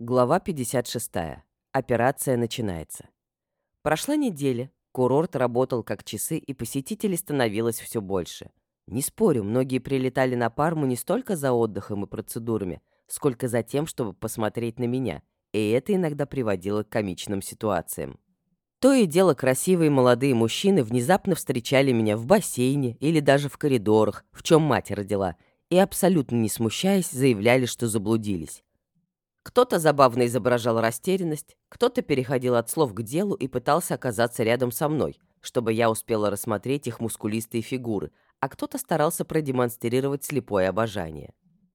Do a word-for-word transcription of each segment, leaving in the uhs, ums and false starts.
Глава пятьдесят шесть. Операция начинается. Прошла неделя, курорт работал как часы, и посетителей становилось все больше. Не спорю, многие прилетали на Парму не столько за отдыхом и процедурами, сколько за тем, чтобы посмотреть на меня, и это иногда приводило к комичным ситуациям. То и дело красивые молодые мужчины внезапно встречали меня в бассейне или даже в коридорах, в чем мать родила, и абсолютно не смущаясь, заявляли, что заблудились. Кто-то забавно изображал растерянность, кто-то переходил от слов к делу и пытался оказаться рядом со мной, чтобы я успела рассмотреть их мускулистые фигуры, а кто-то старался продемонстрировать слепое обожание.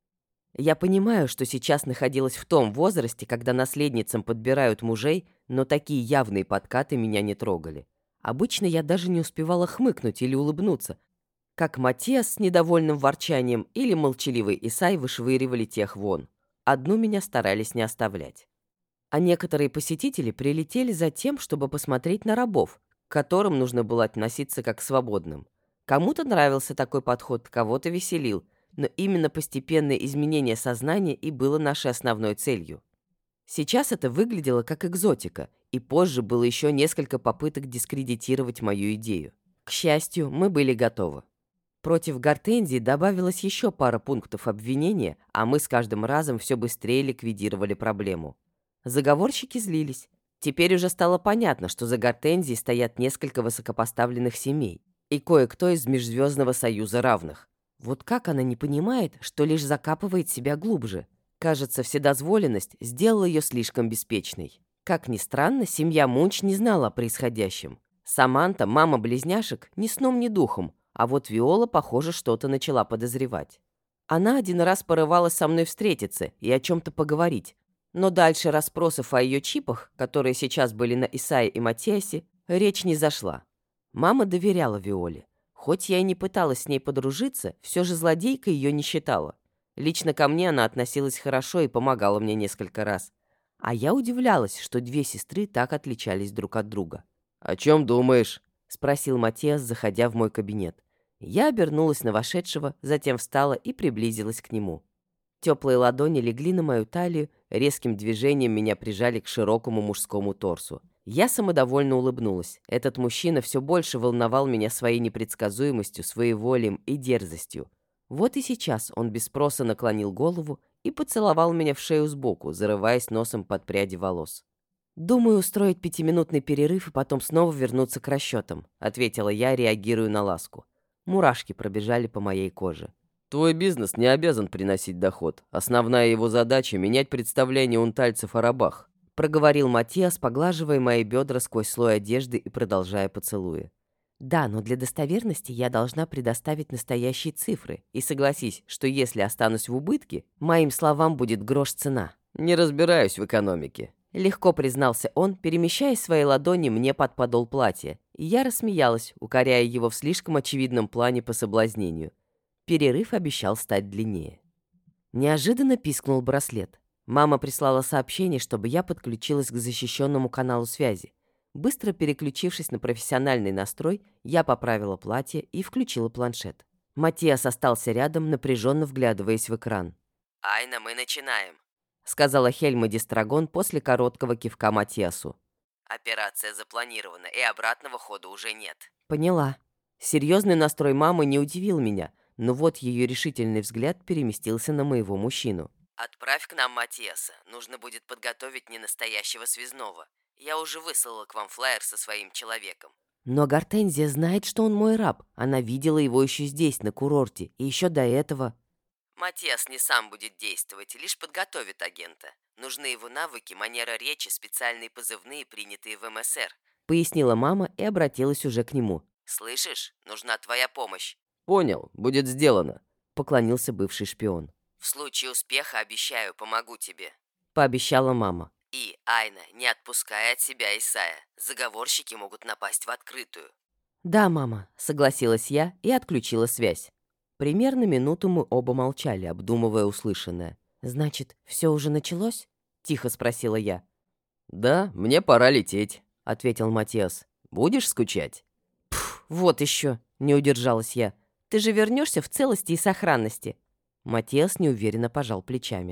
Я понимаю, что сейчас находилась в том возрасте, когда наследницам подбирают мужей, но такие явные подкаты меня не трогали. Обычно я даже не успевала хмыкнуть или улыбнуться, как Матиас с недовольным ворчанием или молчаливый Исай вышвыривали тех вон. Одну меня старались не оставлять. А некоторые посетители прилетели за тем, чтобы посмотреть на рабов, к которым нужно было относиться как к свободным. Кому-то нравился такой подход, кого-то веселил, но именно постепенное изменение сознания и было нашей основной целью. Сейчас это выглядело как экзотика, и позже было еще несколько попыток дискредитировать мою идею. К счастью, мы были готовы. Против Гортензии добавилась еще пара пунктов обвинения, а мы с каждым разом все быстрее ликвидировали проблему. Заговорщики злились. Теперь уже стало понятно, что за Гортензией стоят несколько высокопоставленных семей и кое-кто из Межзвездного союза равных. Вот как она не понимает, что лишь закапывает себя глубже? Кажется, вседозволенность сделала ее слишком беспечной. Как ни странно, семья Мунч не знала о происходящем. Саманта, мама близняшек, ни сном, ни духом. А вот Виола, похоже, что-то начала подозревать. Она один раз порывалась со мной встретиться и о чем-то поговорить. Но дальше расспросов о ее чипах, которые сейчас были на Исае и Матиасе, речь не зашла. Мама доверяла Виоле. Хоть я и не пыталась с ней подружиться, все же злодейкой ее не считала. Лично ко мне она относилась хорошо и помогала мне несколько раз. А я удивлялась, что две сестры так отличались друг от друга. «О чем думаешь?» — спросил Матиас, заходя в мой кабинет. Я обернулась на вошедшего, затем встала и приблизилась к нему. Теплые ладони легли на мою талию, резким движением меня прижали к широкому мужскому торсу. Я самодовольно улыбнулась. Этот мужчина все больше волновал меня своей непредсказуемостью, своеволием и дерзостью. Вот и сейчас он без спроса наклонил голову и поцеловал меня в шею сбоку, зарываясь носом под пряди волос. «Думаю устроить пятиминутный перерыв и потом снова вернуться к расчетам», — ответила я, реагируя на ласку. Мурашки пробежали по моей коже. Твой бизнес не обязан приносить доход. Основная его задача — менять представление унтальцев о рабах. Проговорил Матиас, поглаживая мои бедра сквозь слой одежды и продолжая поцелуи. «Да, но для достоверности я должна предоставить настоящие цифры. И согласись, что если останусь в убытке, моим словам будет грош цена». Не разбираюсь в экономике. Легко признался он, перемещая свои ладони мне под подол платья, и я рассмеялась, укоряя его в слишком очевидном плане по соблазнению. Перерыв обещал стать длиннее. Неожиданно пискнул браслет. Мама прислала сообщение, чтобы я подключилась к защищенному каналу связи. Быстро переключившись на профессиональный настрой, я поправила платье и включила планшет. Матиас остался рядом, напряженно вглядываясь в экран. «Айна, мы начинаем», — сказала Хельма Дистрагон после короткого кивка Матиасу. «Операция запланирована, и обратного хода уже нет». «Поняла». Серьезный настрой мамы не удивил меня, но вот ее решительный взгляд переместился на моего мужчину. «Отправь к нам Матиаса. Нужно будет подготовить ненастоящего связного. Я уже выслала к вам флаер со своим человеком». Но Гортензия знает, что он мой раб. Она видела его еще здесь, на курорте, и еще до этого. Матиас не сам будет действовать, лишь подготовит агента. Нужны его навыки, манера речи, специальные позывные, принятые в эм эс эр. Пояснила мама и обратилась уже к нему. «Слышишь? Нужна твоя помощь». «Понял, будет сделано», — поклонился бывший шпион. «В случае успеха, обещаю, помогу тебе». Пообещала мама. «И, Айна, не отпускай от себя Исая. Заговорщики могут напасть в открытую». «Да, мама», — согласилась я и отключила связь. Примерно минуту мы оба молчали, обдумывая услышанное. «Значит, все уже началось?» — тихо спросила я. «Да, мне пора лететь», — ответил Матиас. «Будешь скучать?» «Пф, вот еще!» — не удержалась я. «Ты же вернешься в целости и сохранности?» Матиас неуверенно пожал плечами.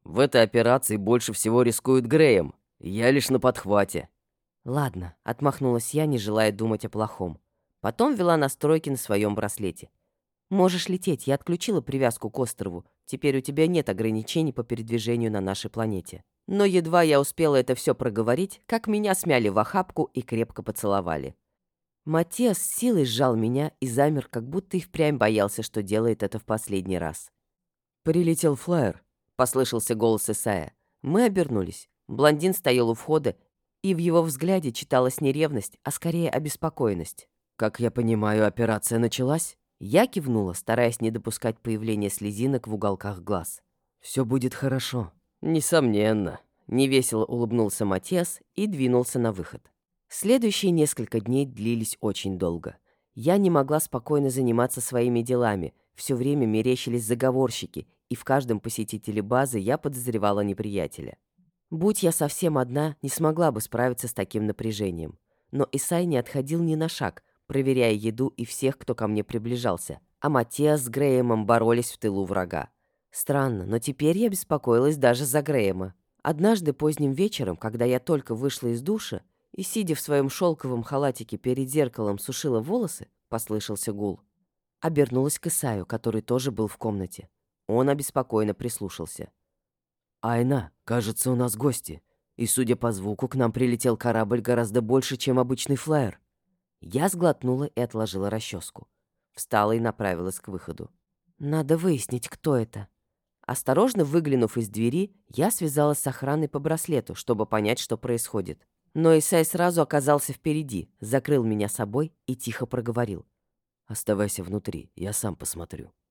В этой операции больше всего рискует Грэем. Я лишь на подхвате». «Ладно», — отмахнулась я, не желая думать о плохом. Потом ввела настройки на своем браслете. «Можешь лететь, я отключила привязку к острову. Теперь у тебя нет ограничений по передвижению на нашей планете». Но едва я успела это все проговорить, как меня смяли в охапку и крепко поцеловали. Матиас с силой сжал меня и замер, как будто и впрямь боялся, что делает это в последний раз. «Прилетел флайер», — послышался голос Исая. Мы обернулись. Блондин стоял у входа, и в его взгляде читалась не ревность, а скорее обеспокоенность. «Как я понимаю, операция началась?» Я кивнула, стараясь не допускать появления слезинок в уголках глаз. «Все будет хорошо». «Несомненно», — невесело улыбнулся Матиас и двинулся на выход. Следующие несколько дней длились очень долго. Я не могла спокойно заниматься своими делами, все время мерещились заговорщики, и в каждом посетителе базы я подозревала неприятеля. Будь я совсем одна, не смогла бы справиться с таким напряжением. Но Исай не отходил ни на шаг, проверяя еду и всех, кто ко мне приближался, а Матиас с Грэемом боролись в тылу врага. Странно, но теперь я беспокоилась даже за Грэема. Однажды поздним вечером, когда я только вышла из душа и, сидя в своем шелковом халатике перед зеркалом, сушила волосы, послышался гул. Обернулась к Исаю, который тоже был в комнате. Он обеспокоенно прислушался. «Айна, кажется, у нас гости. И, судя по звуку, к нам прилетел корабль гораздо больше, чем обычный флайер». Я сглотнула и отложила расческу. Встала и направилась к выходу. «Надо выяснить, кто это». Осторожно выглянув из двери, я связалась с охраной по браслету, чтобы понять, что происходит. Но Исай сразу оказался впереди, закрыл меня собой и тихо проговорил. «Оставайся внутри, я сам посмотрю».